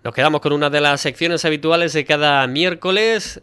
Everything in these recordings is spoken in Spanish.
Nos quedamos con una de las secciones habituales de cada miércoles.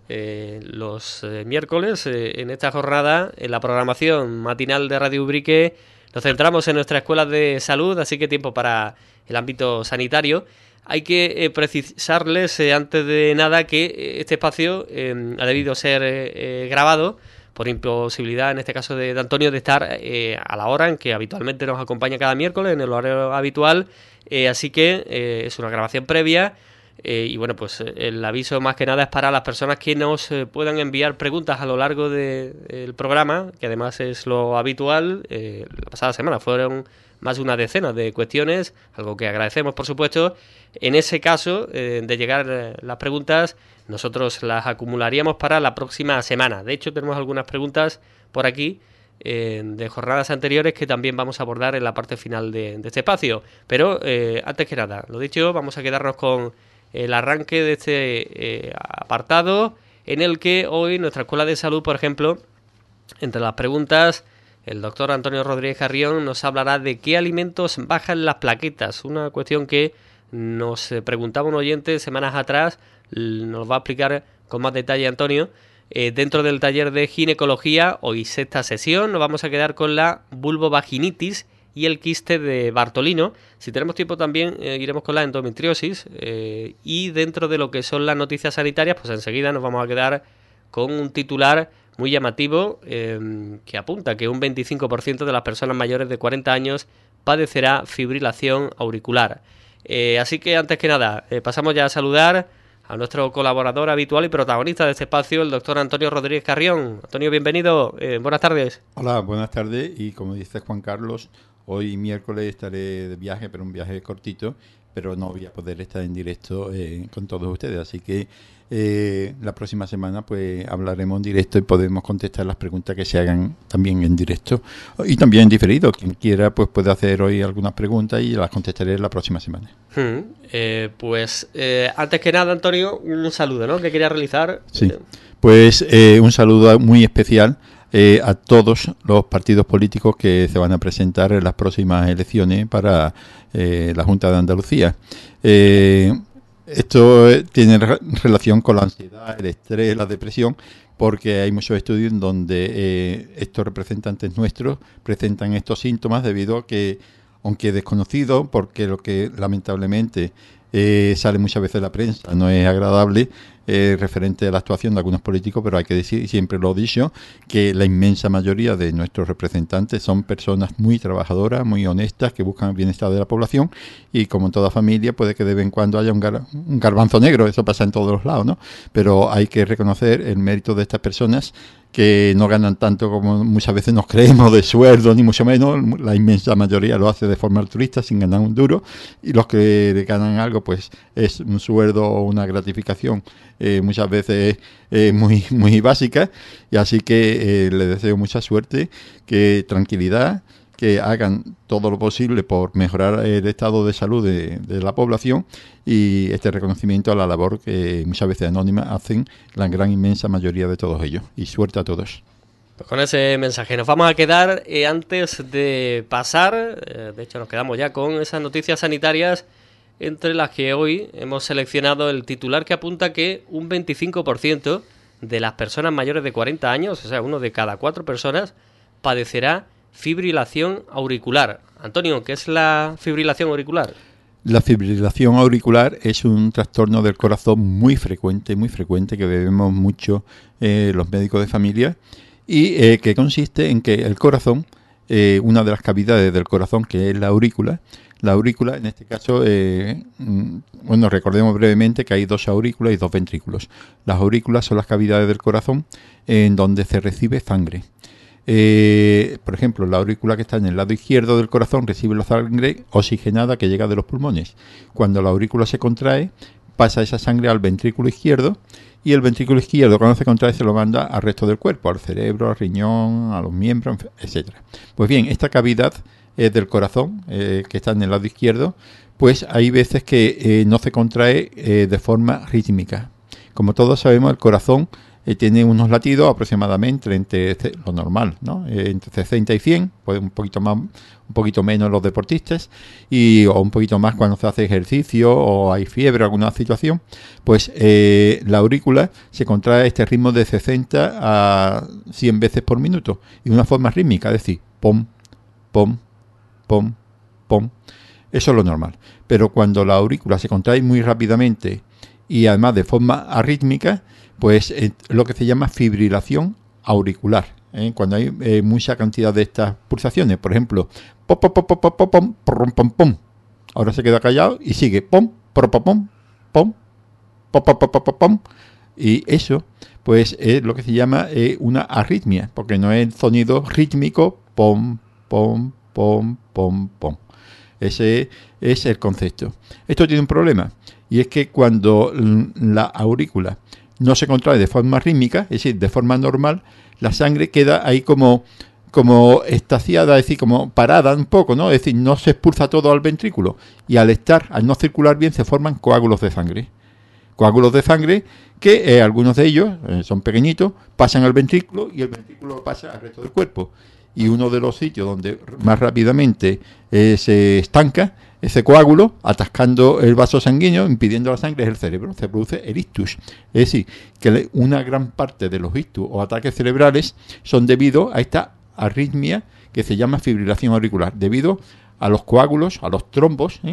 Los miércoles, en esta jornada, en la programación matinal de Radio Ubrique, nos centramos en nuestra escuela de salud, así que tiempo para el ámbito sanitario. Hay que precisarles, antes de nada, que este espacio ha debido ser grabado por imposibilidad, en este caso de Antonio, de estar a la hora en que habitualmente nos acompaña cada miércoles, en el horario habitual. Así que es una grabación previa y bueno, pues el aviso más que nada es para las personas que nos puedan enviar preguntas a lo largo del programa, que además es lo habitual. La pasada semana fueron más de una decena de cuestiones, algo que agradecemos, por supuesto. En ese caso, de llegar las preguntas, nosotros las acumularíamos para la próxima semana. De hecho, tenemos algunas preguntas por aquí de jornadas anteriores que también vamos a abordar en la parte final de este espacio. Pero antes que nada, lo dicho, vamos a quedarnos con el arranque de este apartado, en el que hoy nuestra Escuela de Salud, por ejemplo, entre las preguntas, el doctor Antonio Rodríguez Carrión nos hablará de qué alimentos bajan las plaquetas, una cuestión que nos preguntaba un oyente semanas atrás. Nos va a explicar con más detalle Antonio. Dentro del taller de ginecología, hoy sexta sesión, nos vamos a quedar con la vulvovaginitis y el quiste de Bartolino. Si tenemos tiempo también iremos con la endometriosis, y dentro de lo que son las noticias sanitarias, pues enseguida nos vamos a quedar con un titular muy llamativo que apunta que un 25% de las personas mayores de 40 años padecerá fibrilación auricular. Así que antes que nada, pasamos ya a saludar a nuestro colaborador habitual y protagonista de este espacio, el doctor Antonio Rodríguez Carrión. Antonio, bienvenido. Buenas tardes. Hola, buenas tardes. Y como dice Juan Carlos, hoy miércoles estaré de viaje, pero un viaje cortito, pero no voy a poder estar en directo con todos ustedes. Así que la próxima semana pues hablaremos en directo y podemos contestar las preguntas que se hagan también en directo y también en diferido. Quien quiera pues puede hacer hoy algunas preguntas y las contestaré la próxima semana. Antes que nada, Antonio, un saludo, ¿no?, que quería realizar. Sí, pues un saludo muy especial a todos los partidos políticos que se van a presentar en las próximas elecciones para la Junta de Andalucía. Esto tiene relación con la ansiedad, el estrés, la depresión, porque hay muchos estudios en donde estos representantes nuestros presentan estos síntomas debido a que, aunque desconocido, porque lo que lamentablemente sale muchas veces en la prensa no es agradable, referente a la actuación de algunos políticos, pero hay que decir, y siempre lo he dicho, que la inmensa mayoría de nuestros representantes son personas muy trabajadoras, muy honestas, que buscan el bienestar de la población, y como en toda familia puede que de vez en cuando haya un garbanzo negro, eso pasa en todos los lados, ¿no? Pero hay que reconocer el mérito de estas personas que no ganan tanto como muchas veces nos creemos de sueldo, ni mucho menos. La inmensa mayoría lo hace de forma altruista, sin ganar un duro, y los que ganan algo pues es un sueldo o una gratificación muchas veces muy, muy básica, y así que les deseo mucha suerte, que tranquilidad, que hagan todo lo posible por mejorar el estado de salud de la población, y este reconocimiento a la labor que muchas veces anónima hacen la gran inmensa mayoría de todos ellos, y suerte a todos. Pues con ese mensaje nos vamos a quedar, antes de pasar, de hecho nos quedamos ya con esas noticias sanitarias, entre las que hoy hemos seleccionado el titular que apunta que un 25% de las personas mayores de 40 años, o sea, uno de cada 4 personas, padecerá fibrilación auricular. Antonio, ¿qué es la fibrilación auricular? La fibrilación auricular es un trastorno del corazón muy frecuente, que vemos mucho los médicos de familia, y que consiste en que el corazón, una de las cavidades del corazón, que es la aurícula, en este caso, recordemos brevemente que hay 2 aurículas y 2 ventrículos. Las aurículas son las cavidades del corazón en donde se recibe sangre. Por ejemplo, la aurícula que está en el lado izquierdo del corazón recibe la sangre oxigenada que llega de los pulmones. Cuando la aurícula se contrae, pasa esa sangre al ventrículo izquierdo, y el ventrículo izquierdo, cuando se contrae, se lo manda al resto del cuerpo, al cerebro, al riñón, a los miembros, etcétera. Pues bien, esta cavidad del corazón, que está en el lado izquierdo, pues hay veces que no se contrae de forma rítmica. Como todos sabemos, el corazón tiene unos latidos aproximadamente entre lo normal, ¿no? Entre 60 y 100, pues un poquito más, un poquito menos los deportistas, o un poquito más cuando se hace ejercicio o hay fiebre o alguna situación, pues la aurícula se contrae a este ritmo de 60 a 100 veces por minuto, y de una forma rítmica, es decir, pom, pom, pom, pom. Eso es lo normal. Pero cuando la aurícula se contrae muy rápidamente y además de forma arrítmica, pues lo que se llama fibrilación auricular. Cuando hay mucha cantidad de estas pulsaciones, por ejemplo, pom, pom, pom, pom, pom, pom, pom, pom, pom. Ahora se queda callado y sigue pom, pom, pom, pom, pom, pom, pom, pom, pom, pom. Y eso, pues es lo que se llama una arritmia, porque no es el sonido rítmico pom, pom, pom, pom, pom. Ese es el concepto. Esto tiene un problema, y es que cuando la aurícula no se contrae de forma rítmica, es decir, de forma normal, la sangre queda ahí como estaciada, es decir, como parada un poco, ¿no? Es decir, no se expulsa todo al ventrículo, y al no circular bien, se forman coágulos de sangre. Coágulos de sangre que algunos de ellos son pequeñitos, pasan al ventrículo y el ventrículo pasa al resto del cuerpo. Y uno de los sitios donde más rápidamente se estanca ese coágulo, atascando el vaso sanguíneo, impidiendo la sangre, es el cerebro. Se produce el ictus. Es decir, que una gran parte de los ictus o ataques cerebrales son debido a esta arritmia que se llama fibrilación auricular, debido a los coágulos, a los trombos,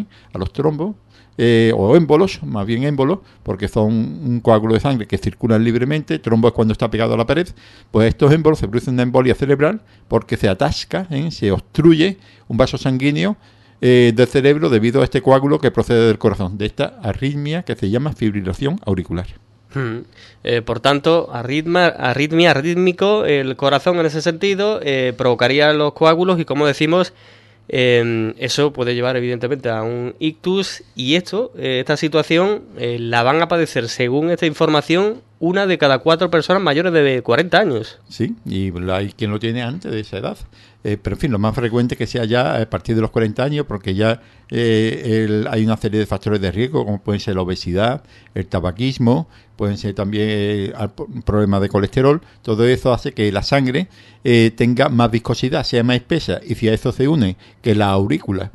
o émbolos, más bien émbolos, porque son un coágulo de sangre que circulan libremente. Trombo es cuando está pegado a la pared. Pues estos émbolos se producen una embolia cerebral porque se atasca, se obstruye un vaso sanguíneo del cerebro debido a este coágulo que procede del corazón, de esta arritmia que se llama fibrilación auricular. Por tanto, arrítmico, el corazón en ese sentido provocaría los coágulos y, como decimos, eso puede llevar evidentemente a un ictus, y esta situación la van a padecer, según esta información, 1 de cada 4 personas mayores de 40 años. Sí, y hay quien lo tiene antes de esa edad. Pero en fin, lo más frecuente que sea ya a partir de los 40 años, porque ya hay una serie de factores de riesgo, como pueden ser la obesidad, el tabaquismo, pueden ser también problemas de colesterol. Todo eso hace que la sangre tenga más viscosidad, sea más espesa, y si a eso se une que la aurícula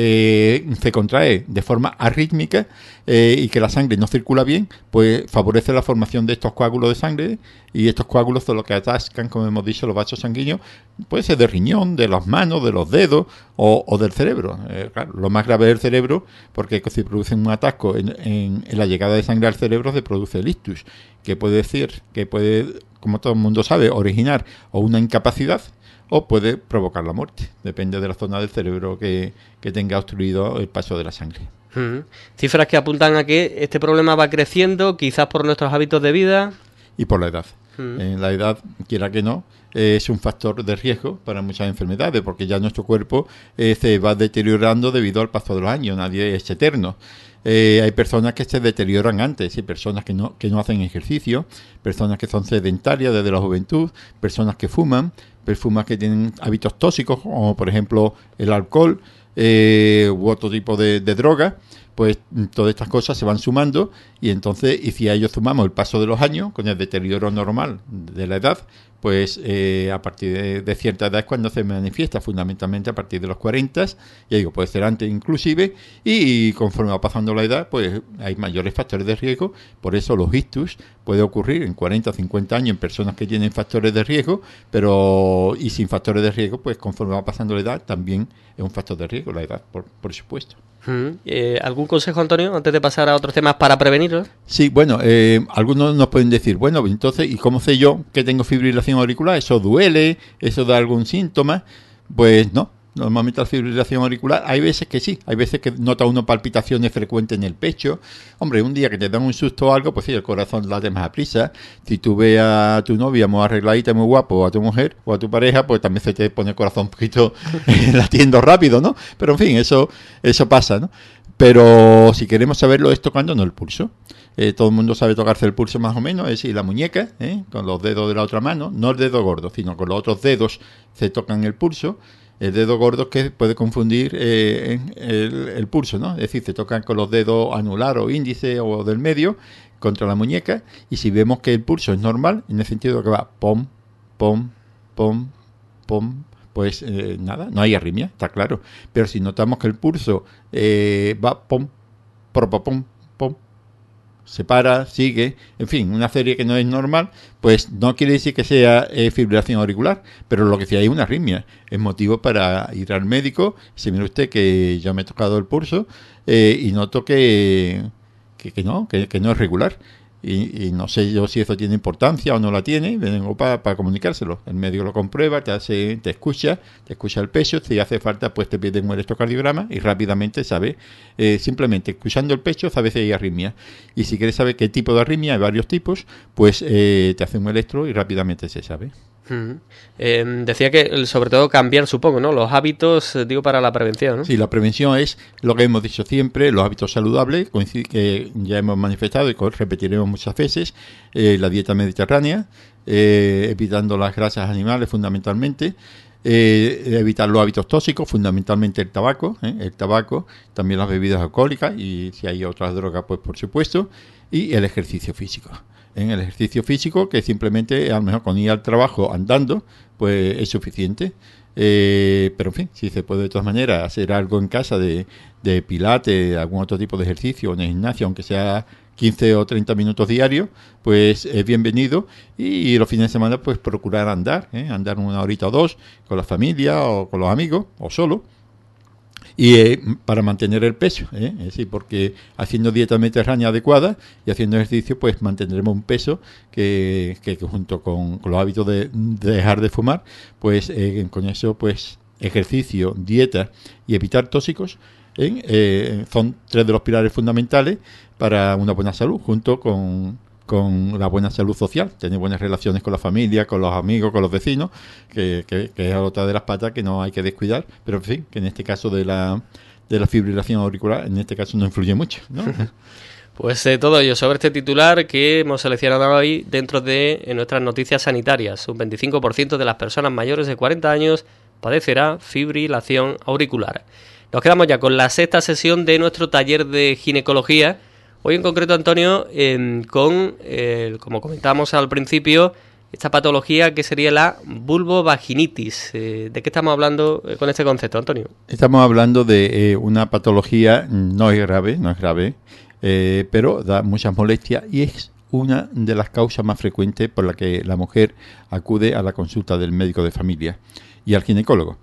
se contrae de forma arrítmica y que la sangre no circula bien, pues favorece la formación de estos coágulos de sangre, y estos coágulos son los que atascan, como hemos dicho, los vasos sanguíneos. Puede ser del riñón, de las manos, de los dedos o del cerebro. Claro, lo más grave es el cerebro, porque si producen un atasco en la llegada de sangre al cerebro, se produce el ictus, que puede decir que puede, como todo el mundo sabe, originar o una incapacidad o puede provocar la muerte. Depende de la zona del cerebro que tenga obstruido el paso de la sangre. Cifras que apuntan a que este problema va creciendo, quizás por nuestros hábitos de vida. Y por la edad. La edad, quiera que no, es un factor de riesgo para muchas enfermedades, porque ya nuestro cuerpo se va deteriorando debido al paso de los años. Nadie es eterno. Hay personas que se deterioran antes, y personas que no hacen ejercicio, personas que son sedentarias desde la juventud, personas que fuman, personas que tienen hábitos tóxicos, como por ejemplo el alcohol u otro tipo de droga. Pues todas estas cosas se van sumando, y entonces, y si a ellos sumamos el paso de los años con el deterioro normal de la edad, pues a partir de cierta edad es cuando se manifiesta, fundamentalmente a partir de los 40, ya digo, puede ser antes inclusive, y conforme va pasando la edad, pues hay mayores factores de riesgo. Por eso los ictus puede ocurrir en 40 o 50 años en personas que tienen factores de riesgo, y sin factores de riesgo, pues conforme va pasando la edad, también es un factor de riesgo la edad, por supuesto. ¿Algún consejo, Antonio, antes de pasar a otros temas para prevenirlo? Sí, bueno, algunos nos pueden decir, bueno, entonces, ¿y cómo sé yo que tengo fibrilación auricular? ¿Eso duele? ¿Eso da algún síntoma? Pues no. Normalmente la fibrilación auricular, hay veces que sí, hay veces que nota uno palpitaciones frecuentes en el pecho. Hombre, un día que te dan un susto o algo, pues sí, el corazón late más a prisa. Si tú ves a tu novia muy arregladita, muy guapo, o a tu mujer, o a tu pareja, pues también se te pone el corazón un poquito latiendo rápido, ¿no? Pero en fin, eso pasa, ¿no? Pero si queremos saberlo, es tocándonos el pulso. Todo el mundo sabe tocarse el pulso más o menos, es decir, la muñeca, con los dedos de la otra mano, no el dedo gordo, sino con los otros dedos se tocan el pulso. El dedo gordo es que puede confundir el pulso, ¿no? Es decir, se tocan con los dedos anular o índice o del medio, contra la muñeca, y si vemos que el pulso es normal, en el sentido de que va pom, pom, pom, pom, pues nada, no hay arritmia, está claro. Pero si notamos que el pulso va pom, pom, pom, se para, sigue, en fin, una serie que no es normal, pues no quiere decir que sea fibrilación auricular, pero lo que sí hay es una arritmia. Es motivo para ir al médico. Si mire usted que yo me he tocado el pulso y noto que no es regular. Y no sé yo si eso tiene importancia o no la tiene, vengo para comunicárselo. El médico lo comprueba, te escucha el pecho, si hace falta pues te piden un electrocardiograma y rápidamente sabe, simplemente escuchando el pecho sabe si hay arritmia. Y si quieres saber qué tipo de arritmia, hay varios tipos, pues te hacen un electro y rápidamente se sabe. Decía que sobre todo cambiar, supongo, ¿no? Los hábitos, digo, para la prevención, ¿no? Sí, la prevención es lo que hemos dicho siempre, los hábitos saludables, que ya hemos manifestado y repetiremos muchas veces, la dieta mediterránea, evitando las grasas animales fundamentalmente, evitar los hábitos tóxicos, fundamentalmente el tabaco, también las bebidas alcohólicas y si hay otras drogas, pues por supuesto, y el ejercicio físico. En el ejercicio físico, que simplemente a lo mejor con ir al trabajo andando, pues es suficiente. Pero en fin, si se puede de todas maneras hacer algo en casa de pilates, algún otro tipo de ejercicio en el gimnasio, aunque sea 15 o 30 minutos diarios, pues es bienvenido. Y los fines de semana pues procurar andar 1 horita o 2 con la familia o con los amigos o solo. Y para mantener el peso, es decir, porque haciendo dieta mediterránea adecuada y haciendo ejercicio, pues mantendremos un peso que junto con los hábitos de dejar de fumar, pues con eso, pues ejercicio, dieta y evitar tóxicos son 3 de los pilares fundamentales para una buena salud, junto con la buena salud social, tener buenas relaciones con la familia, con los amigos, con los vecinos, que es otra de las patas que no hay que descuidar, pero en fin, que en este caso de la fibrilación auricular, en este caso no influye mucho, ¿no? Pues todo ello sobre este titular que hemos seleccionado hoy dentro de nuestras noticias sanitarias. Un 25% de las personas mayores de 40 años padecerá fibrilación auricular. Nos quedamos ya con la 6ª sesión de nuestro taller de ginecología. Hoy en concreto, Antonio, como comentábamos al principio, esta patología que sería la vulvovaginitis. ¿De qué estamos hablando con este concepto, Antonio? Estamos hablando de una patología, no es grave, pero da muchas molestias y es una de las causas más frecuentes por la que la mujer acude a la consulta del médico de familia y al ginecólogo.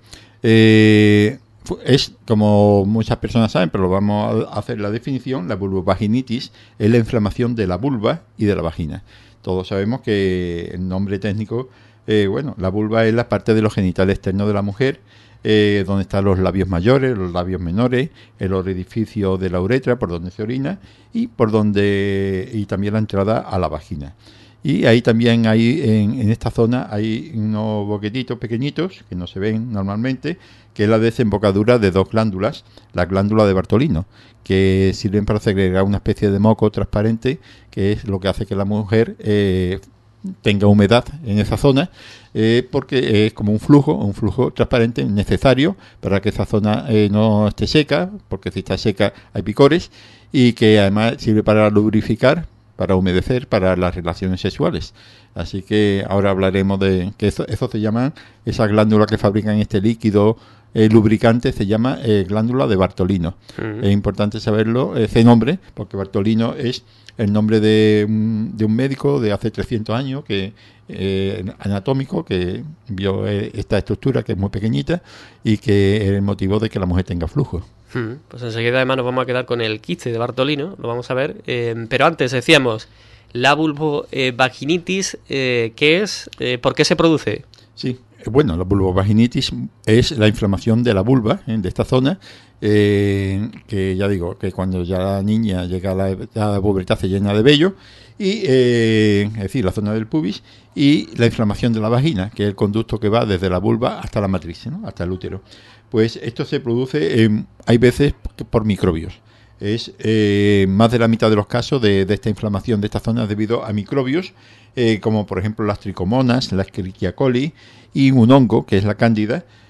Es, como muchas personas saben, pero lo vamos a hacer la definición, la vulvovaginitis es la inflamación de la vulva y de la vagina. Todos sabemos que el nombre técnico, la vulva es la parte de los genitales externos de la mujer, donde están los labios mayores, los labios menores, el orificio de la uretra, por donde se orina, y también la entrada a la vagina. Y ahí también en esta zona hay unos boquetitos pequeñitos que no se ven normalmente, que es la desembocadura de 2 glándulas, la glándula de Bartolino, que sirven para segregar una especie de moco transparente, que es lo que hace que la mujer tenga humedad en esa zona, porque es como un flujo transparente necesario para que esa zona no esté seca, porque si está seca hay picores, y que además sirve para lubrificar, para humedecer, para las relaciones sexuales. Así que ahora hablaremos de que eso se llama, esa glándula que fabrican este líquido lubricante se llama glándula de Bartolino. Es importante saberlo, ese nombre, porque Bartolino es el nombre de un médico de hace 300 años anatómico, que vio esta estructura que es muy pequeñita y que es el motivo de que la mujer tenga flujo. Pues enseguida además nos vamos a quedar con el quiste de Bartolino, lo vamos a ver, pero antes decíamos la vulvovaginitis, ¿qué es? ¿Por qué se produce? Sí, bueno, la vulvovaginitis es la inflamación de la vulva, de esta zona, que ya digo, que cuando ya la niña llega a la pubertad se llena de vello, y es decir, la zona del pubis, y la inflamación de la vagina, que es el conducto que va desde la vulva hasta la matriz, ¿no? Hasta el útero. Pues esto se produce, hay veces, por microbios. Es más de la mitad de los casos de esta inflamación de esta zona debido a microbios, como por ejemplo las tricomonas, la Escherichia coli y un hongo, que es la cándida,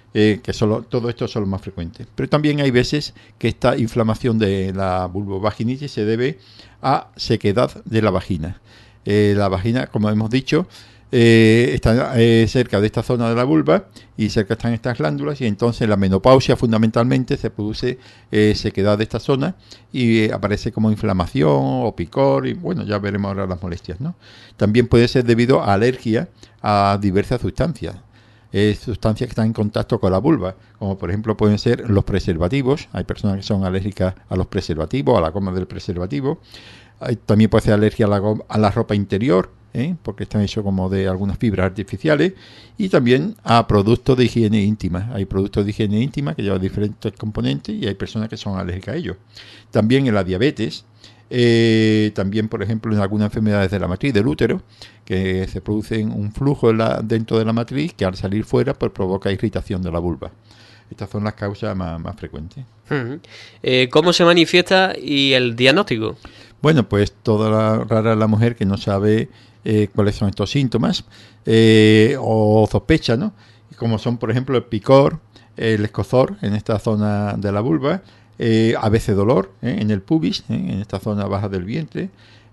todo esto son los más frecuentes. Pero también hay veces que esta inflamación de la vulvovaginitis se debe a sequedad de la vagina. La vagina, como hemos dicho, está cerca de esta zona de la vulva y cerca están estas glándulas, y entonces en la menopausia fundamentalmente se produce sequedad de esta zona y aparece como inflamación o picor, y bueno, ya veremos ahora las molestias, ¿no? También puede ser debido a alergia a diversas sustancias. Sustancias que están en contacto con la vulva, como por ejemplo pueden ser los preservativos. Hay personas que son alérgicas a los preservativos, a la goma del preservativo. También puede ser alergia a la ropa interior, porque están hechos como de algunas fibras artificiales, y también a productos de higiene íntima. Hay productos de higiene íntima que llevan diferentes componentes y hay personas que son alérgicas a ellos. También en la diabetes, también por ejemplo en algunas enfermedades de la matriz del útero, que se produce un flujo dentro de la matriz que al salir fuera pues provoca irritación de la vulva. Estas son las causas más frecuentes. ¿Cómo se manifiesta y el diagnóstico? Bueno, pues toda rara la mujer que no sabe cuáles son estos síntomas o sospecha, ¿no? Como son, por ejemplo, el picor, el escozor en esta zona de la vulva, a veces dolor en el pubis, en esta zona baja del vientre.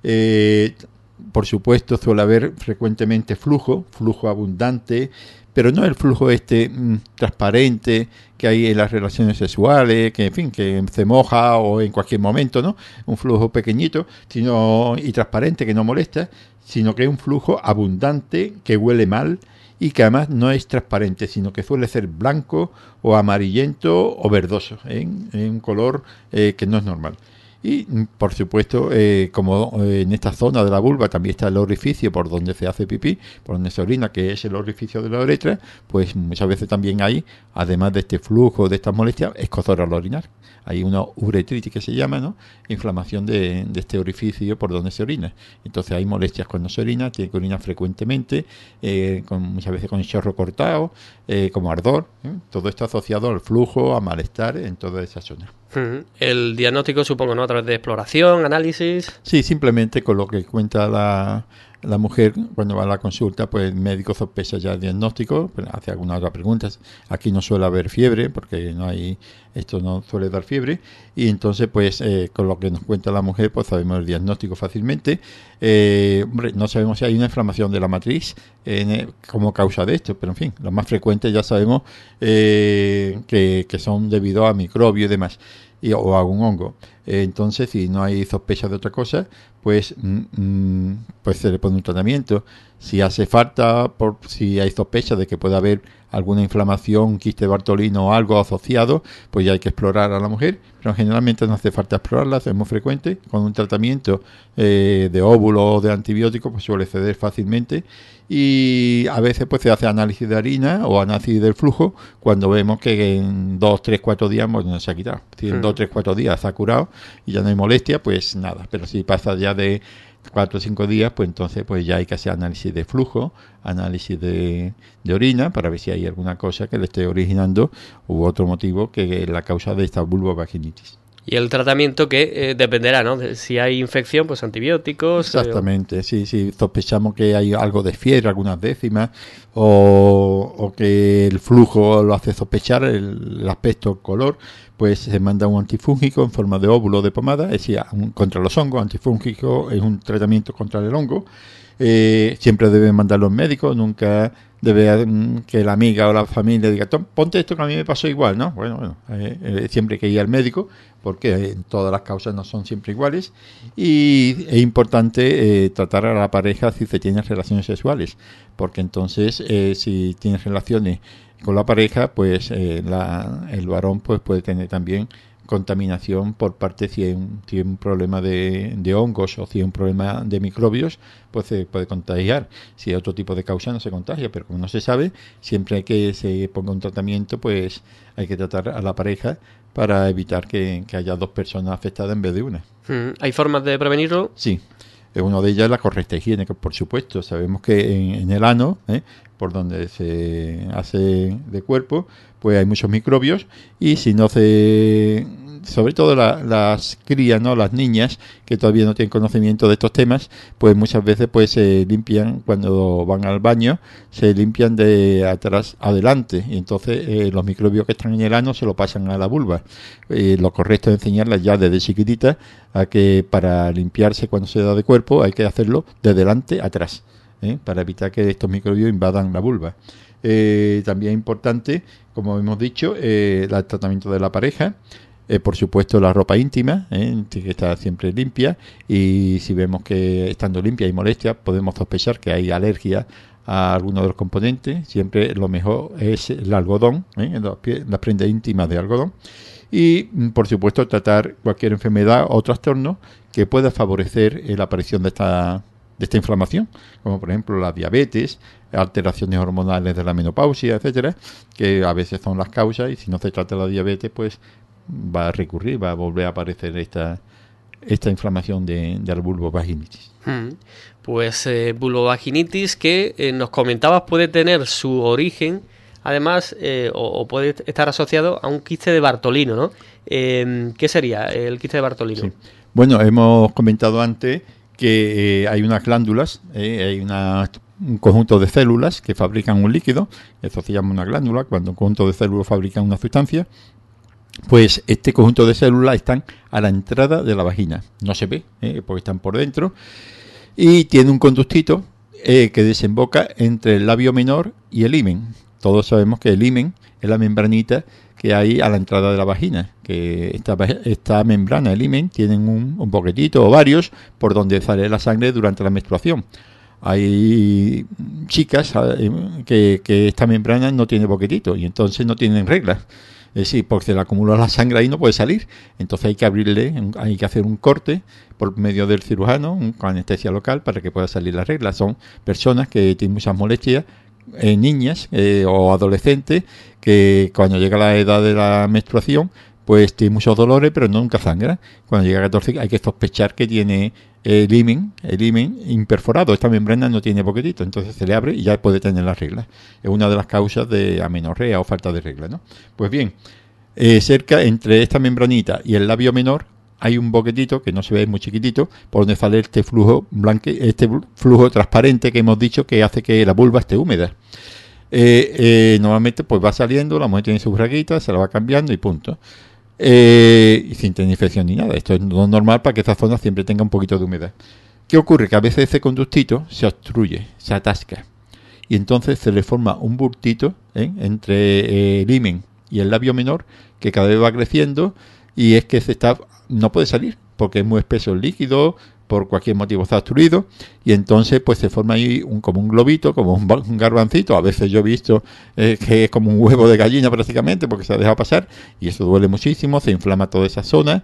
Por supuesto, suele haber frecuentemente flujo abundante, pero no el flujo transparente que hay en las relaciones sexuales, que en fin, que se moja o en cualquier momento, ¿no? Un flujo pequeñito y transparente que no molesta, sino que es un flujo abundante que huele mal y que además no es transparente, sino que suele ser blanco o amarillento o verdoso, en un color que no es normal. Y, por supuesto, como en esta zona de la vulva también está el orificio por donde se hace pipí, por donde se orina, que es el orificio de la uretra, pues muchas veces también hay, además de este flujo, de estas molestias, escozor al orinar. Hay una uretritis que se llama, ¿no? Inflamación de este orificio por donde se orina. Entonces hay molestias cuando se orina, tiene que orinar frecuentemente, muchas veces con el chorro cortado, como ardor. Todo esto asociado al flujo, a malestar en toda esa zona. El diagnóstico, supongo, ¿no? A través de exploración, análisis. Sí, simplemente con lo que cuenta la mujer cuando va a la consulta, pues el médico sospecha ya el diagnóstico, hace algunas otras preguntas. Aquí no suele haber fiebre, porque esto no suele dar fiebre, y entonces pues con lo que nos cuenta la mujer, pues sabemos el diagnóstico fácilmente. No sabemos si hay una inflamación de la matriz como causa de esto, pero en fin, lo más frecuente ya sabemos que son debido a microbios y demás, o a un hongo. Entonces, si no hay sospecha de otra cosa, pues se le pone un tratamiento. Si hace falta, si hay sospecha de que pueda haber alguna inflamación, quiste Bartolino o algo asociado, pues ya hay que explorar a la mujer, pero generalmente no hace falta explorarla, es muy frecuente. Con un tratamiento de óvulo o de antibiótico, pues suele ceder fácilmente, y a veces pues se hace análisis de harina o análisis del flujo cuando vemos que en 2, 3, 4 días pues, no se ha quitado. Si en 2, 3, 4 días se ha curado y ya no hay molestia, pues nada. Pero si pasa ya de 4 o 5 días, pues entonces pues ya hay que hacer análisis de flujo, análisis de orina, para ver si hay alguna cosa que le esté originando u otro motivo que es la causa de esta vulvovaginitis. Y el tratamiento que dependerá, ¿no? Si hay infección, pues antibióticos. Exactamente, sí, sospechamos que hay algo de fiebre, algunas décimas, o que el flujo lo hace sospechar, el aspecto, el color, pues se manda un antifúngico en forma de óvulo de pomada, es decir, contra los hongos. Antifúngico es un tratamiento contra el hongo. Siempre deben mandar los médicos, nunca debe que la amiga o la familia diga, ponte esto que a mí me pasó igual, ¿no? Bueno, siempre hay que ir al médico, porque todas las causas no son siempre iguales, y es importante tratar a la pareja si se tienen relaciones sexuales, porque entonces si tienes relaciones con la pareja, pues el varón pues puede tener también contaminación por parte si hay un problema de hongos o si hay un problema de microbios, pues se puede contagiar. Si hay otro tipo de causa no se contagia, pero como no se sabe, siempre hay que se ponga un tratamiento, pues hay que tratar a la pareja para evitar que haya 2 personas afectadas en vez de una. ¿Hay formas de prevenirlo? Sí. Una de ellas es la correcta higiene, que por supuesto sabemos que en el ano, por donde se hace de cuerpo, pues hay muchos microbios, y si no se sobre todo las crías, ¿no? Las niñas que todavía no tienen conocimiento de estos temas, pues muchas veces pues se limpian cuando van al baño, se limpian de atrás adelante, y entonces los microbios que están en el ano se lo pasan a la vulva. Lo correcto es enseñarlas ya desde chiquitita a que para limpiarse cuando se da de cuerpo hay que hacerlo de delante a atrás, para evitar que estos microbios invadan la vulva. También es importante, como hemos dicho, el tratamiento de la pareja. Por supuesto, la ropa íntima, tiene que estar siempre limpia, y si vemos que estando limpia hay molestias, podemos sospechar que hay alergia a alguno de los componentes. Siempre lo mejor es el algodón, las prendas íntimas de algodón, y por supuesto tratar cualquier enfermedad o trastorno que pueda favorecer la aparición de esta inflamación, como por ejemplo la diabetes, alteraciones hormonales de la menopausia, etcétera, que a veces son las causas, y si no se trata la diabetes, pues va a volver a aparecer esta inflamación de la vulvovaginitis. Pues vulvovaginitis, que nos comentabas puede tener su origen, además, o puede estar asociado a un quiste de Bartolino, ¿no? ¿Qué sería el quiste de Bartolino? Sí. Bueno, hemos comentado antes que hay unas glándulas, hay un conjunto de células que fabrican un líquido, eso se llama una glándula. Cuando un conjunto de células fabrican una sustancia, pues este conjunto de células están a la entrada de la vagina, no se ve, porque están por dentro, y tiene un conductito que desemboca entre el labio menor y el himen. Todos sabemos que el himen es la membranita que hay a la entrada de la vagina, que esta membrana, el himen, tienen un boquetito o varios por donde sale la sangre durante la menstruación. Hay chicas que esta membrana no tiene boquetito y entonces no tienen reglas. Es decir, porque se le acumula la sangre ahí, no puede salir. Entonces hay que hay que hacer un corte por medio del cirujano, con anestesia local, para que pueda salir la regla. Son personas que tienen muchas molestias, niñas o adolescentes, que cuando llega la edad de la menstruación, pues tiene muchos dolores, pero nunca sangra. Cuando llega a 14 hay que sospechar que tiene el himen imperforado. Esta membrana no tiene boquetito, entonces se le abre y ya puede tener las reglas. Es una de las causas de amenorrea o falta de regla, ¿no? Pues bien, cerca entre esta membranita y el labio menor hay un boquetito que no se ve, muy chiquitito, por donde sale este flujo flujo transparente que hemos dicho que hace que la vulva esté húmeda. Normalmente pues va saliendo, la mujer tiene sus braguitas, se la va cambiando y punto. Y sin tener infección ni nada. Esto es lo normal para que esa zona siempre tenga un poquito de humedad. ¿Qué ocurre? Que a veces ese conductito se obstruye, se atasca, y entonces se le forma un bultito entre el himen y el labio menor, que cada vez va creciendo, y es que no puede salir porque es muy espeso el líquido, por cualquier motivo está obstruido, y entonces pues se forma ahí como un globito, como un garbancito. A veces yo he visto que es como un huevo de gallina prácticamente, porque se ha dejado pasar, y eso duele muchísimo, se inflama toda esa zona,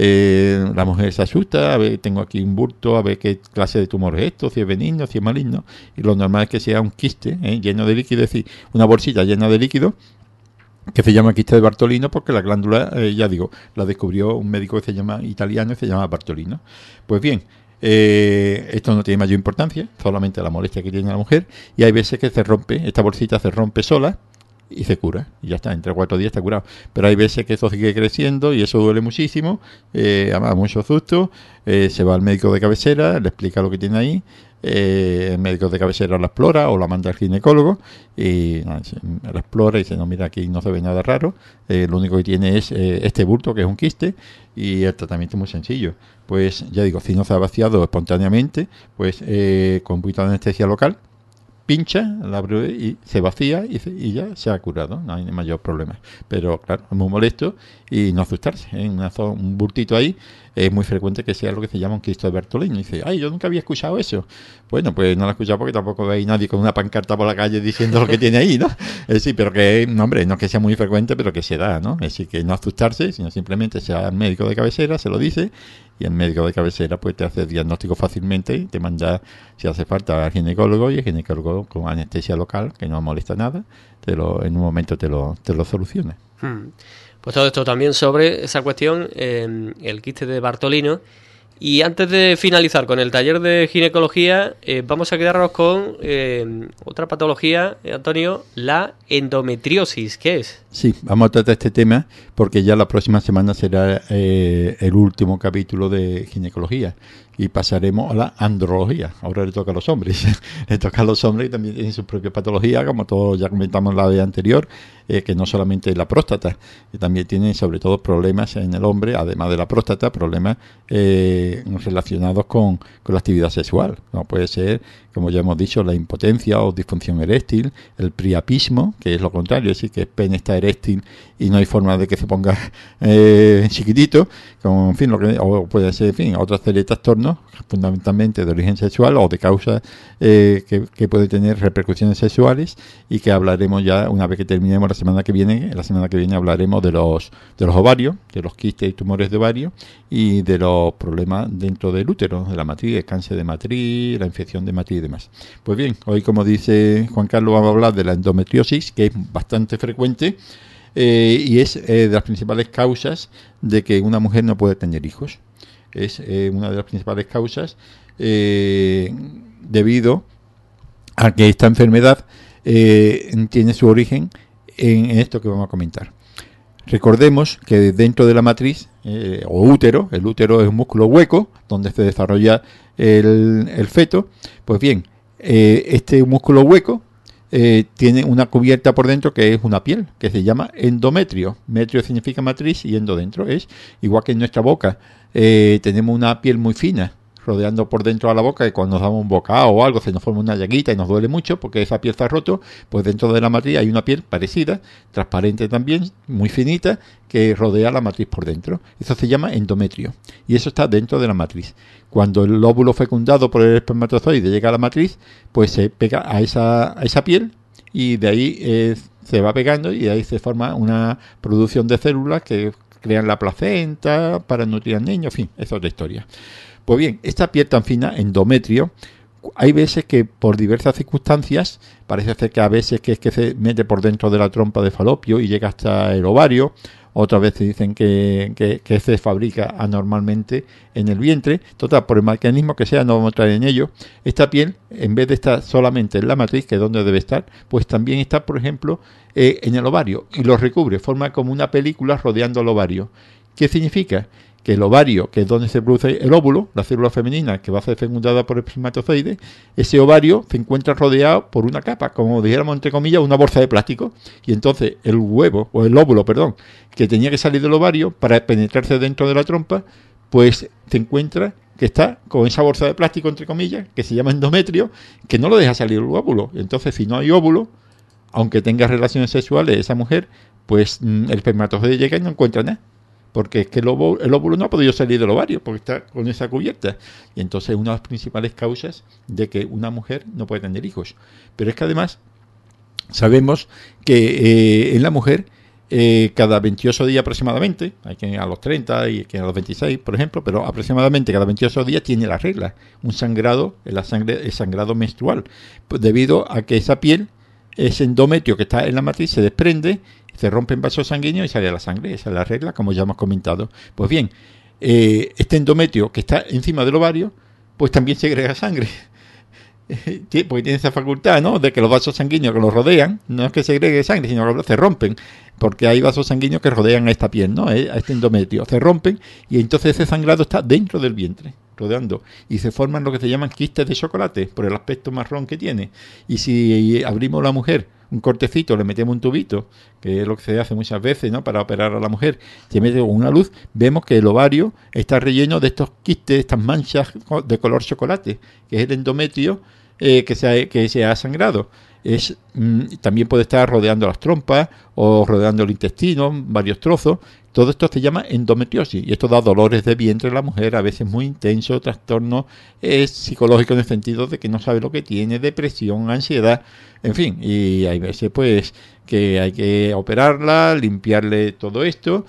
la mujer se asusta, a ver, tengo aquí un bulto, a ver qué clase de tumor es esto, si es benigno, si es maligno, y lo normal es que sea un quiste lleno de líquido, es decir, una bolsita llena de líquido, que se llama quiste de Bartolino, porque la glándula, la descubrió un médico que se llama italiano y se llama Bartolino. Pues bien, esto no tiene mayor importancia, solamente la molestia que tiene la mujer, y hay veces que esta bolsita se rompe sola y se cura, y ya está, en 3 o 4 días está curado. Pero hay veces que eso sigue creciendo y eso duele muchísimo, da mucho susto, se va al médico de cabecera, le explica lo que tiene ahí, el médico de cabecera la explora o la manda al ginecólogo y la explora y dice, no, mira, aquí no se ve nada raro, lo único que tiene es este bulto, que es un quiste, y el tratamiento es muy sencillo. Pues ya digo, si no se ha vaciado espontáneamente, pues con un poquito de anestesia local, pincha, la abre y se vacía y ya se ha curado, no hay mayor problema. Pero claro, es muy molesto, y no asustarse, un bultito ahí es muy frecuente que sea lo que se llama un quiste de Bartolino. Y dice, ay, yo nunca había escuchado eso. Bueno, pues no lo he escuchado porque tampoco veis nadie con una pancarta por la calle diciendo lo que tiene ahí, ¿no? Sí, pero que, no, hombre, no es que sea muy frecuente, pero que se da, ¿no? Es decir, que no asustarse, sino simplemente sea al médico de cabecera, se lo dice, y el médico de cabecera pues te hace el diagnóstico fácilmente y te manda, si hace falta, al ginecólogo, y el ginecólogo con anestesia local, que no molesta nada, en un momento te lo soluciona. Pues todo esto también sobre esa cuestión, el quiste de Bartolino, Y antes de finalizar con el taller de ginecología, vamos a quedarnos con otra patología, Antonio, la endometriosis. ¿Qué es? Sí, vamos a tratar este tema porque ya la próxima semana será el último capítulo de ginecología y pasaremos a la andrología. Ahora le toca a los hombres. Le toca a los hombres y también tienen su propia patología, como todos ya comentamos la vez anterior, que no solamente la próstata, que también tienen sobre todo problemas en el hombre, además de la próstata, problemas relacionados con la actividad sexual. No puede ser, como ya hemos dicho, la impotencia o disfunción eréctil, el priapismo, que es lo contrario, es decir, que el pene está eréctil y no hay forma de que se ponga chiquitito, como, en fin, o puede ser, en fin, otra serie de trastornos, fundamentalmente de origen sexual o de causas que pueden tener repercusiones sexuales y que hablaremos ya una vez que terminemos la semana que viene. La semana que viene hablaremos de los ovarios, de los quistes y tumores de ovario y de los problemas dentro del útero, de la matriz, el cáncer de matriz, la infección de matriz y demás. Pues bien, hoy, como dice Juan Carlos, vamos a hablar de la endometriosis, que es bastante frecuente y es de las principales causas de que una mujer no puede tener hijos. Es una de las principales causas debido a que esta enfermedad tiene su origen en esto que vamos a comentar. Recordemos que dentro de la matriz o útero, el útero es un músculo hueco donde se desarrolla el feto. Pues bien, este músculo hueco tiene una cubierta por dentro que es una piel, que se llama endometrio. Metrio significa matriz y endo dentro. Es igual que en nuestra boca tenemos una piel muy fina rodeando por dentro a la boca, y cuando nos damos un bocado o algo se nos forma una llaguita y nos duele mucho porque esa piel está roto. Pues dentro de la matriz hay una piel parecida, transparente también, muy finita, que rodea la matriz por dentro. Eso se llama endometrio y eso está dentro de la matriz. Cuando el óvulo fecundado por el espermatozoide llega a la matriz, pues se pega a esa piel y de ahí se va pegando y de ahí se forma una producción de células que crean la placenta para nutrir al niño. En fin, esa es otra historia. Pues bien, esta piel tan fina, endometrio, hay veces que por diversas circunstancias, parece ser que a veces que es que se mete por dentro de la trompa de falopio y llega hasta el ovario, otras veces dicen que se fabrica anormalmente en el vientre. Total, por el mecanismo que sea, no vamos a entrar en ello. Esta piel, en vez de estar solamente en la matriz, que es donde debe estar, pues también está, por ejemplo, en el ovario y lo recubre, forma como una película rodeando el ovario. ¿Qué significa? Que el ovario, que es donde se produce el óvulo, la célula femenina que va a ser fecundada por el espermatozoide, ese ovario se encuentra rodeado por una capa, como dijéramos entre comillas, una bolsa de plástico, y entonces el huevo, o el óvulo, perdón, que tenía que salir del ovario para penetrarse dentro de la trompa, pues se encuentra que está con esa bolsa de plástico, entre comillas, que se llama endometrio, que no lo deja salir el óvulo. Entonces, si no hay óvulo, aunque tenga relaciones sexuales esa mujer, pues el espermatozoide llega y no encuentra nada. Porque es que el óvulo no ha podido salir del ovario, porque está con esa cubierta. Y entonces es una de las principales causas de que una mujer no puede tener hijos. Pero es que además sabemos que en la mujer, cada 28 días aproximadamente, hay que a los 30 y que a los 26, por ejemplo, pero aproximadamente cada 28 días tiene la regla, un sangrado en la sangre, el sangrado menstrual, pues debido a que esa piel, ese endometrio que está en la matriz, se desprende, se rompen vasos sanguíneos y sale la sangre. Esa es la regla, como ya hemos comentado. Pues bien, este endometrio que está encima del ovario, pues también segrega sangre. Porque tiene esa facultad, ¿no?, de que los vasos sanguíneos que los rodean, no es que segregue sangre, sino que se rompen, porque hay vasos sanguíneos que rodean a esta piel, ¿no?, a este endometrio, se rompen y entonces ese sangrado está dentro del vientre, rodeando, y se forman lo que se llaman quistes de chocolate, por el aspecto marrón que tiene. Y si abrimos la mujer un cortecito, le metemos un tubito, que es lo que se hace muchas veces, ¿no?, para operar a la mujer, se mete una luz, vemos que el ovario está relleno de estos quistes, estas manchas de color chocolate, que es el endometrio que se ha sangrado. También puede estar rodeando las trompas o rodeando el intestino, varios trozos. Todo esto se llama endometriosis y esto da dolores de vientre a la mujer, a veces muy intensos, trastornos psicológicos en el sentido de que no sabe lo que tiene, depresión, ansiedad, en fin. Y hay veces pues que hay que operarla, limpiarle todo esto,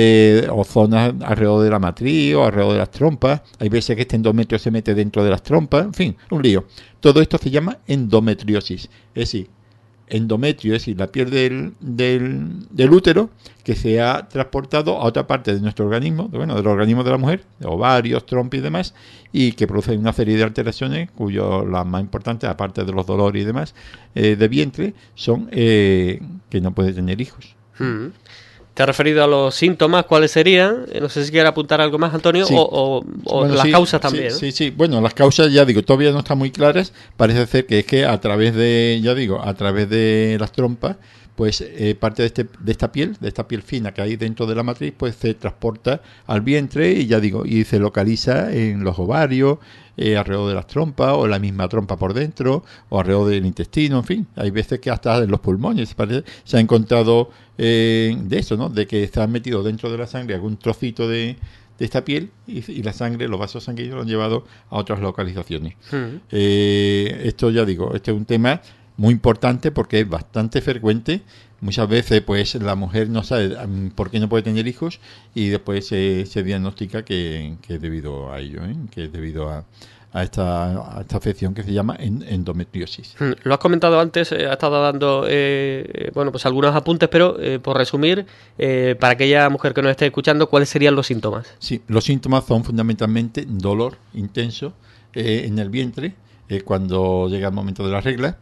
o zonas alrededor de la matriz o alrededor de las trompas. Hay veces que este endometrio se mete dentro de las trompas, en fin, un lío. Todo esto se llama endometriosis, es decir, endometrio, es decir, la piel del útero, que se ha transportado a otra parte de nuestro organismo, del organismo de la mujer, ovarios, trompa y demás, y que produce una serie de alteraciones, cuyo las más importantes, aparte de los dolores y demás, de vientre, son que no puede tener hijos. ¿Te has referido a los síntomas? ¿Cuáles serían? No sé si quieres apuntar algo más, Antonio, sí. o bueno, las causas también. Sí. Bueno, las causas, ya digo, todavía no están muy claras. Parece ser que es que a través de las trompas, pues parte de esta piel fina que hay dentro de la matriz, pues se transporta al vientre y se localiza en los ovarios, alrededor de las trompas, o la misma trompa por dentro, o alrededor del intestino, en fin. Hay veces que hasta en los pulmones se ha encontrado de eso, ¿no? De que se han metido dentro de la sangre algún trocito de esta piel y la sangre, los vasos sanguíneos lo han llevado a otras localizaciones. Esto este es un tema muy importante porque es bastante frecuente. Muchas veces pues la mujer no sabe por qué no puede tener hijos y después se diagnostica que es debido a ello, que es debido a esta afección que se llama endometriosis. Lo has comentado antes, has estado dando pues algunos apuntes, pero por resumir, para aquella mujer que nos esté escuchando, ¿cuáles serían los síntomas? Sí, los síntomas son fundamentalmente dolor intenso en el vientre, cuando llega el momento de la regla,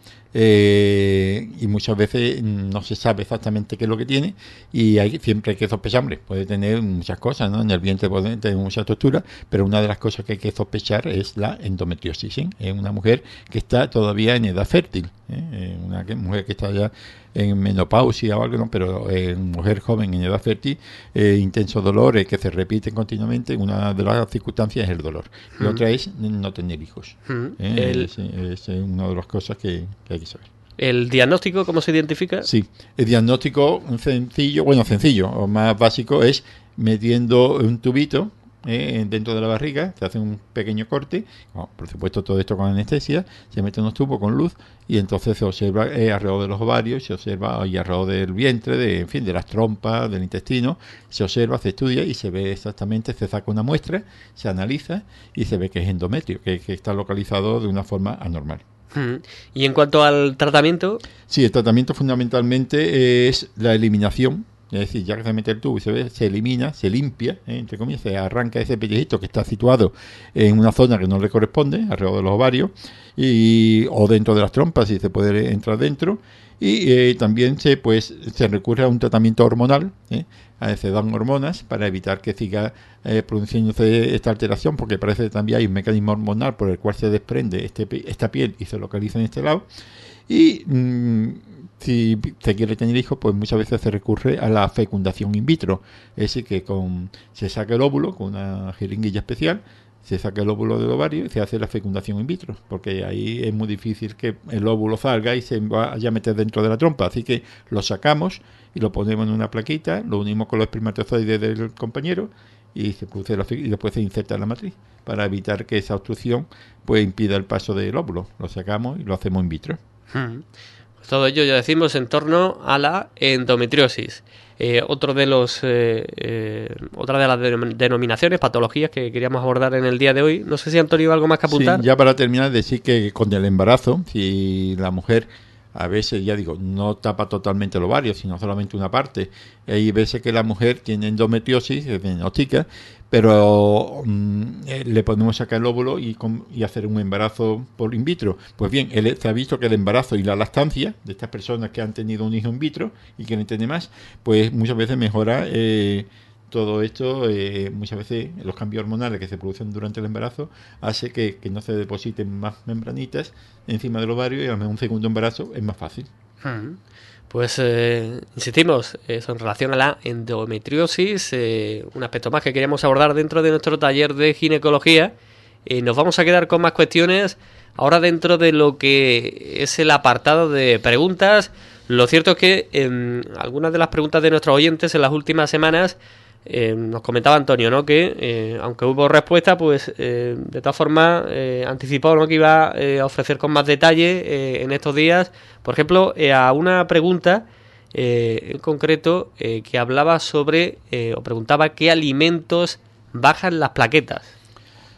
y muchas veces no se sabe exactamente qué es lo que tiene, y siempre hay que sospechar. Puede tener muchas cosas, ¿no? En el vientre puede tener mucha estructura, pero una de las cosas que hay que sospechar es la endometriosis. Es una mujer que está todavía en edad fértil, una mujer que está ya en menopausia o algo, ¿no? Pero mujer joven en edad fértil, intensos dolores que se repiten continuamente. Una de las circunstancias es el dolor, y otra es no tener hijos. Es una de las cosas que hay que saber. ¿El diagnóstico cómo se identifica? Sí, el diagnóstico sencillo o más básico, es metiendo un tubito dentro de la barriga, se hace un pequeño corte, por supuesto todo esto con anestesia, se mete unos tubos con luz y entonces se observa alrededor de los ovarios, se observa y alrededor del vientre, de las trompas, del intestino, se observa, se estudia y se ve exactamente, se saca una muestra, se analiza y se ve que es endometrio, que está localizado de una forma anormal. ¿Y en cuanto al tratamiento? Sí, el tratamiento fundamentalmente es la eliminación. Es decir, ya que se mete el tubo y se elimina, se limpia, entre comillas, se arranca ese pellejito que está situado en una zona que no le corresponde, alrededor de los ovarios, o dentro de las trompas, si se puede entrar dentro. Y también se recurre a un tratamiento hormonal, se dan hormonas para evitar que siga produciéndose esta alteración, porque parece que también hay un mecanismo hormonal por el cual se desprende esta piel y se localiza en este lado. Y si se quiere tener hijos, pues muchas veces se recurre a la fecundación in vitro. Es decir, que se saca el óvulo con una jeringuilla especial, se saca el óvulo del ovario y se hace la fecundación in vitro, porque ahí es muy difícil que el óvulo salga y se vaya a meter dentro de la trompa. Así que lo sacamos y lo ponemos en una plaquita, lo unimos con los espermatozoides del compañero y se produce y después se inserta en la matriz para evitar que esa obstrucción pues impida el paso del óvulo. Lo sacamos y lo hacemos in vitro. Todo ello ya decimos en torno a la endometriosis. Otra de las denominaciones, patologías que queríamos abordar en el día de hoy. No sé si Antonio algo más que apuntar. Sí, ya para terminar, decir que con el embarazo, si la mujer a veces, no tapa totalmente el ovario, sino solamente una parte. Hay veces que la mujer tiene endometriosis, se diagnostica, pero le podemos sacar el óvulo y hacer un embarazo por in vitro. Pues bien, se ha visto que el embarazo y la lactancia de estas personas que han tenido un hijo in vitro y quieren tener más, pues muchas veces mejora todo esto. Muchas veces los cambios hormonales que se producen durante el embarazo hace que no se depositen más membranitas encima del ovario, y a un segundo embarazo es más fácil. Pues insistimos, eso en relación a la endometriosis, un aspecto más que queríamos abordar dentro de nuestro taller de ginecología. Nos vamos a quedar con más cuestiones ahora dentro de lo que es el apartado de preguntas. Lo cierto es que algunas de las preguntas de nuestros oyentes en las últimas semanas nos comentaba Antonio, ¿no? Que aunque hubo respuesta, pues de todas formas anticipó, ¿no? Que iba a ofrecer con más detalle en estos días, por ejemplo, a una pregunta en concreto que hablaba sobre o preguntaba qué alimentos bajan las plaquetas.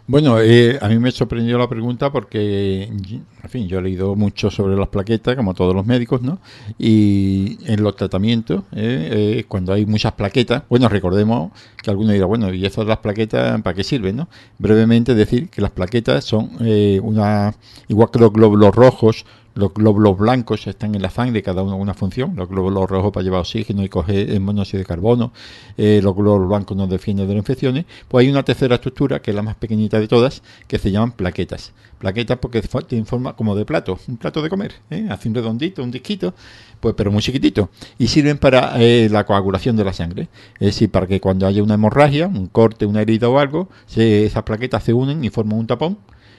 Bueno, a mí me sorprendió la pregunta porque, en fin, yo he leído mucho sobre las plaquetas, como todos los médicos, ¿no? Y en los tratamientos, cuando hay muchas plaquetas, bueno, recordemos que alguno dirá, bueno, ¿y eso de las plaquetas para qué sirven, no? Brevemente decir que las plaquetas son igual que los glóbulos rojos. Los glóbulos blancos están en la sangre, cada uno con una función. Los glóbulos rojos para llevar oxígeno y coger el monóxido de carbono. Los glóbulos blancos nos defienden de las infecciones. Pues hay una tercera estructura, que es la más pequeñita de todas, que se llaman plaquetas. Plaquetas porque tienen forma como de plato, un plato de comer, así un redondito, un disquito, pues pero muy chiquitito. Y sirven para la coagulación de la sangre. Es decir, para que cuando haya una hemorragia, un corte, una herida o algo, esas plaquetas se unen y forman un tapón.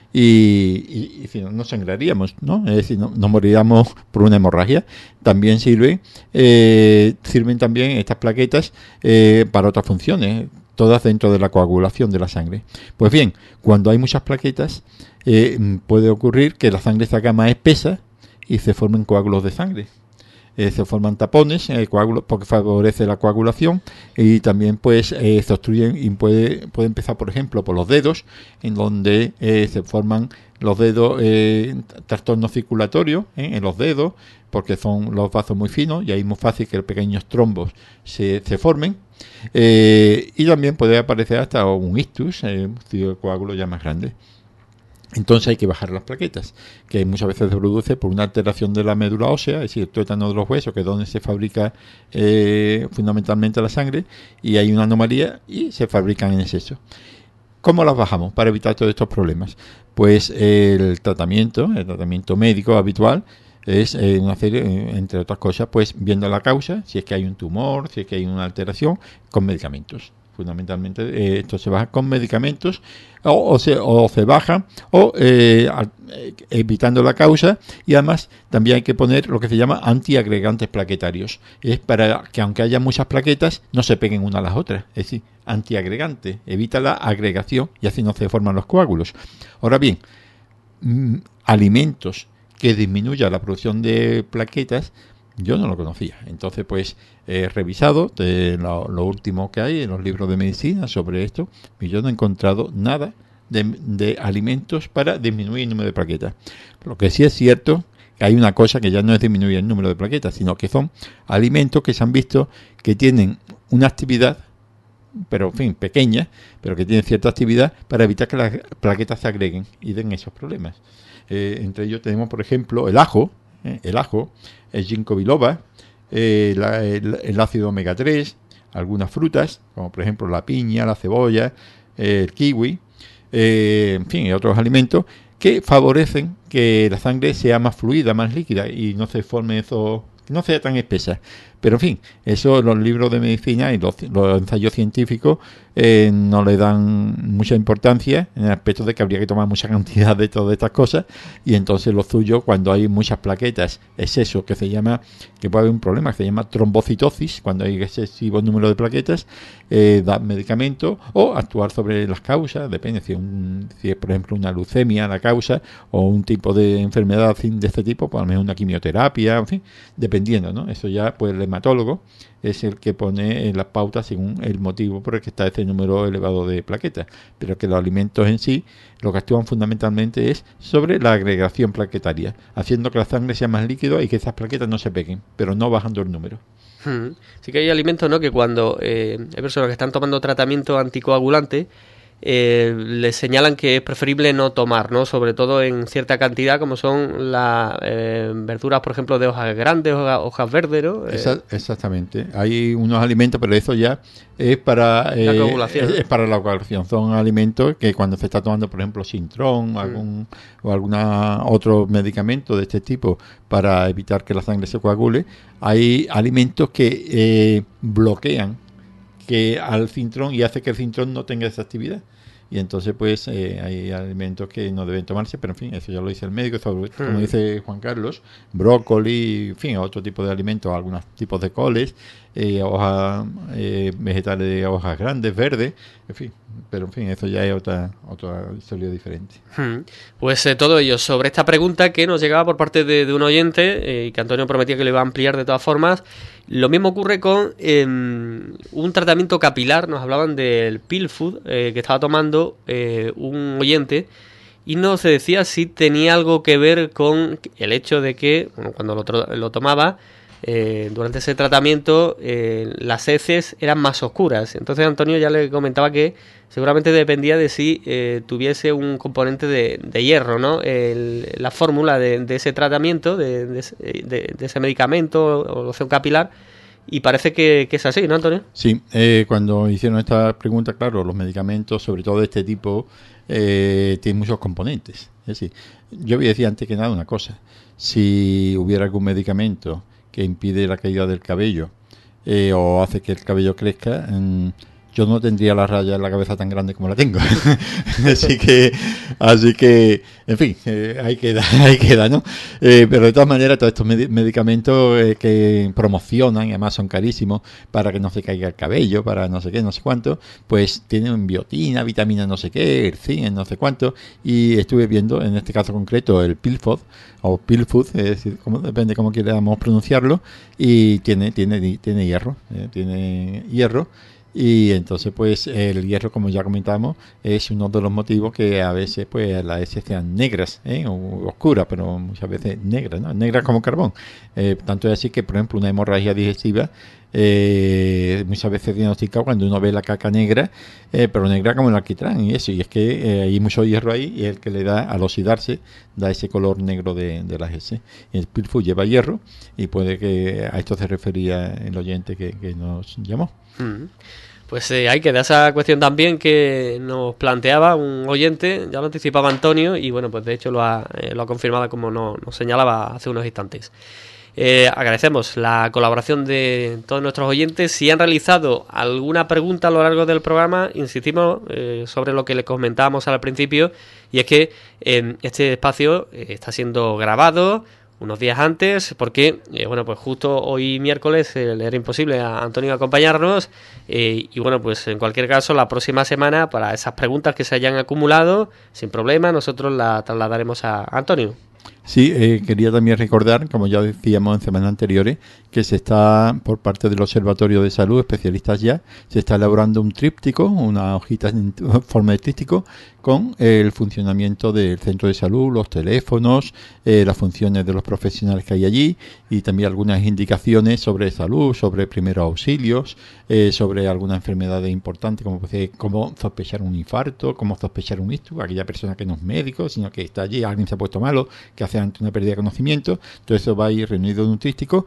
Y si no, no sangraríamos, ¿no? Es decir, no moriríamos por una hemorragia. También sirven también estas plaquetas para otras funciones, todas dentro de la coagulación de la sangre. Pues bien, cuando hay muchas plaquetas, puede ocurrir que la sangre se haga más espesa y se formen coágulos de sangre. Se forman tapones, coágulos, porque favorece la coagulación, y también pues se obstruyen y puede empezar, por ejemplo, por los dedos, en donde se forman los dedos, trastornos circulatorios en los dedos, porque son los vasos muy finos y ahí es muy fácil que pequeños trombos se formen. Y también puede aparecer hasta un ictus, un coágulo ya más grande. Entonces hay que bajar las plaquetas, que muchas veces se produce por una alteración de la médula ósea, es decir, el tuétano de los huesos, que es donde se fabrica fundamentalmente la sangre, y hay una anomalía y se fabrican en exceso. ¿Cómo las bajamos para evitar todos estos problemas? Pues el tratamiento médico habitual es una serie, entre otras cosas, pues viendo la causa, si es que hay un tumor, si es que hay una alteración, con medicamentos. Fundamentalmente esto se baja con medicamentos o se baja evitando la causa, y además también hay que poner lo que se llama antiagregantes plaquetarios. Es para que aunque haya muchas plaquetas no se peguen una a las otras, es decir, antiagregante, evita la agregación y así no se forman los coágulos. Ahora bien, alimentos que disminuyan la producción de plaquetas, yo no lo conocía. Entonces, pues, he revisado lo último que hay en los libros de medicina sobre esto, y yo no he encontrado nada de alimentos para disminuir el número de plaquetas. Lo que sí es cierto, que hay una cosa que ya no es disminuir el número de plaquetas, sino que son alimentos que se han visto que tienen una actividad, pero en fin, pequeña, pero que tienen cierta actividad para evitar que las plaquetas se agreguen y den esos problemas. Entre ellos tenemos, por ejemplo, el ajo, el ginkgo biloba, el ácido omega 3, algunas frutas, como por ejemplo la piña, la cebolla, el kiwi, en fin, y otros alimentos que favorecen que la sangre sea más fluida, más líquida y no se forme eso, no sea tan espesa. Pero en fin, eso los libros de medicina y los ensayos científicos no le dan mucha importancia, en el aspecto de que habría que tomar mucha cantidad de todas estas cosas, y entonces lo suyo, cuando hay muchas plaquetas, es eso que puede haber un problema que se llama trombocitosis, cuando hay excesivo número de plaquetas, dar medicamentos o actuar sobre las causas, depende si es por ejemplo una leucemia la causa o un tipo de enfermedad de este tipo, pues a lo mejor una quimioterapia, en fin, dependiendo, ¿no? Eso ya pues el hematólogo es el que pone las pautas según el motivo por el que está ese número elevado de plaquetas, pero que los alimentos en sí lo que actúan fundamentalmente es sobre la agregación plaquetaria, haciendo que la sangre sea más líquida y que esas plaquetas no se peguen, pero no bajando el número. Sí que hay alimentos, ¿no?, que cuando hay personas que están tomando tratamiento anticoagulante, les señalan que es preferible no tomar, ¿no?, sobre todo en cierta cantidad, como son las verduras, por ejemplo, de hojas grandes, hojas verdes, ¿no? Exactamente. Hay unos alimentos, pero eso ya es para la coagulación. Es para la coagulación. Son alimentos que cuando se está tomando, por ejemplo, Sintrón o alguna otro medicamento de este tipo para evitar que la sangre se coagule, hay alimentos que bloquean que al Sintrón y hace que el Sintrón no tenga esa actividad. Y entonces pues hay alimentos que no deben tomarse, pero en fin, eso ya lo dice el médico, como dice Juan Carlos, brócoli, en fin, otro tipo de alimentos, algunos tipos de coles, hojas vegetales de hojas grandes, verdes, en fin, Pero en fin, eso ya es otra historia diferente. Pues todo ello sobre esta pregunta que nos llegaba por parte de un oyente y que Antonio prometía que le iba a ampliar de todas formas. Lo mismo ocurre con un tratamiento capilar. Nos hablaban del pill food que estaba tomando un oyente y nos decía si tenía algo que ver con el hecho de que, bueno, cuando lo tomaba, durante ese tratamiento las heces eran más oscuras. Entonces Antonio ya le comentaba que seguramente dependía de si tuviese un componente de hierro, ¿no? La fórmula de ese tratamiento, de ese medicamento o loción capilar, y parece que es así, ¿no, Antonio? Sí, cuando hicieron esta pregunta, claro, los medicamentos, sobre todo de este tipo, tienen muchos componentes. Es decir, yo voy a decir antes que nada una cosa. Si hubiera algún medicamento que impide la caída del cabello o hace que el cabello crezca, yo no tendría la raya en la cabeza tan grande como la tengo. así que, en fin, ahí queda, ¿no? Pero de todas maneras, todos estos medicamentos que promocionan, y además son carísimos, para que no se caiga el cabello, para no sé qué, no sé cuánto, pues tienen biotina, vitamina no sé qué, zinc, no sé cuánto, y estuve viendo, en este caso concreto, el Pillfood, o Pillfood, es decir, depende cómo queramos pronunciarlo, y tiene hierro, tiene hierro. Y entonces, pues, el hierro, como ya comentamos, es uno de los motivos que a veces, pues, las heces sean negras, o oscuras, pero muchas veces negras, ¿no? Negras como carbón. Tanto es así que, por ejemplo, una hemorragia digestiva muchas veces diagnosticado cuando uno ve la caca negra, pero negra como el alquitrán y eso. Y es que hay mucho hierro ahí y el que le da, al oxidarse, da ese color negro de las heces. Y el Pillfood lleva hierro y puede que a esto se refería el oyente que nos llamó. Pues hay que dar esa cuestión también que nos planteaba un oyente, ya lo anticipaba Antonio, y bueno, pues de hecho lo ha confirmado como nos señalaba hace unos instantes. Agradecemos la colaboración de todos nuestros oyentes. Si han realizado alguna pregunta a lo largo del programa, insistimos sobre lo que les comentábamos al principio, y es que este espacio está siendo grabado unos días antes, porque bueno, pues justo hoy miércoles le era imposible a Antonio acompañarnos, y bueno, pues en cualquier caso la próxima semana, para esas preguntas que se hayan acumulado, sin problema, nosotros las trasladaremos a Antonio. Sí, quería también recordar, como ya decíamos en semanas anteriores, que se está, por parte del Observatorio de Salud, especialistas ya, se está elaborando un tríptico, una hojita en forma de tríptico, con el funcionamiento del centro de salud, los teléfonos, las funciones de los profesionales que hay allí, y también algunas indicaciones sobre salud, sobre primeros auxilios, sobre algunas enfermedades importantes, como cómo sospechar un infarto, cómo sospechar un ictus, aquella persona que no es médico, sino que está allí, alguien se ha puesto malo, que hace ante una pérdida de conocimiento. Todo eso va a ir reunido en un tríptico,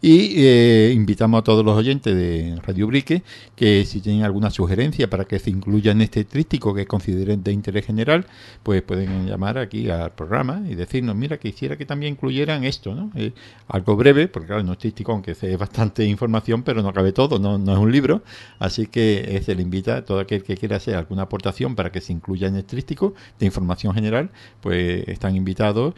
y invitamos a todos los oyentes de Radio Ubrique que si tienen alguna sugerencia para que se incluya en este tríptico que consideren de interés general, pues pueden llamar aquí al programa y decirnos, mira, quisiera que también incluyeran esto, ¿no? Algo breve, porque claro, no es tríptico, aunque es bastante información, pero no cabe todo, no es un libro, así que se le invita a todo aquel que quiera hacer alguna aportación para que se incluya en el tríptico de información general, pues están invitados,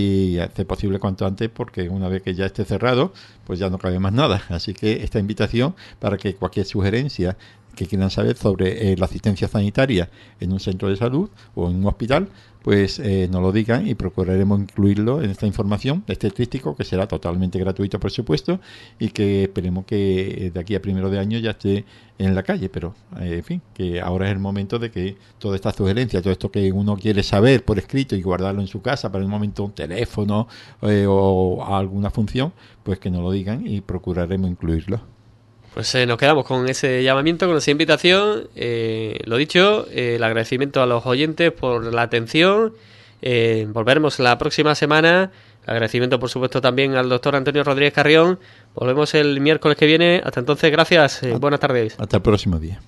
y hace posible cuanto antes, porque una vez que ya esté cerrado, pues ya no cabe más nada. Así que esta invitación para que cualquier sugerencia que quieran saber sobre la asistencia sanitaria en un centro de salud o en un hospital, pues nos lo digan y procuraremos incluirlo en esta información de este tríptico, que será totalmente gratuito, por supuesto, y que esperemos que de aquí a 1 de año ya esté en la calle. Pero, en fin, que ahora es el momento de que toda esta sugerencia, todo esto que uno quiere saber por escrito y guardarlo en su casa para el momento, un teléfono o alguna función, pues que nos lo digan y procuraremos incluirlo. Pues nos quedamos con ese llamamiento, con esa invitación. Lo dicho, el agradecimiento a los oyentes por la atención. Volveremos la próxima semana. Agradecimiento, por supuesto, también al doctor Antonio Rodríguez Carrión. Volvemos el miércoles que viene. Hasta entonces, gracias. Buenas tardes. Hasta el próximo día.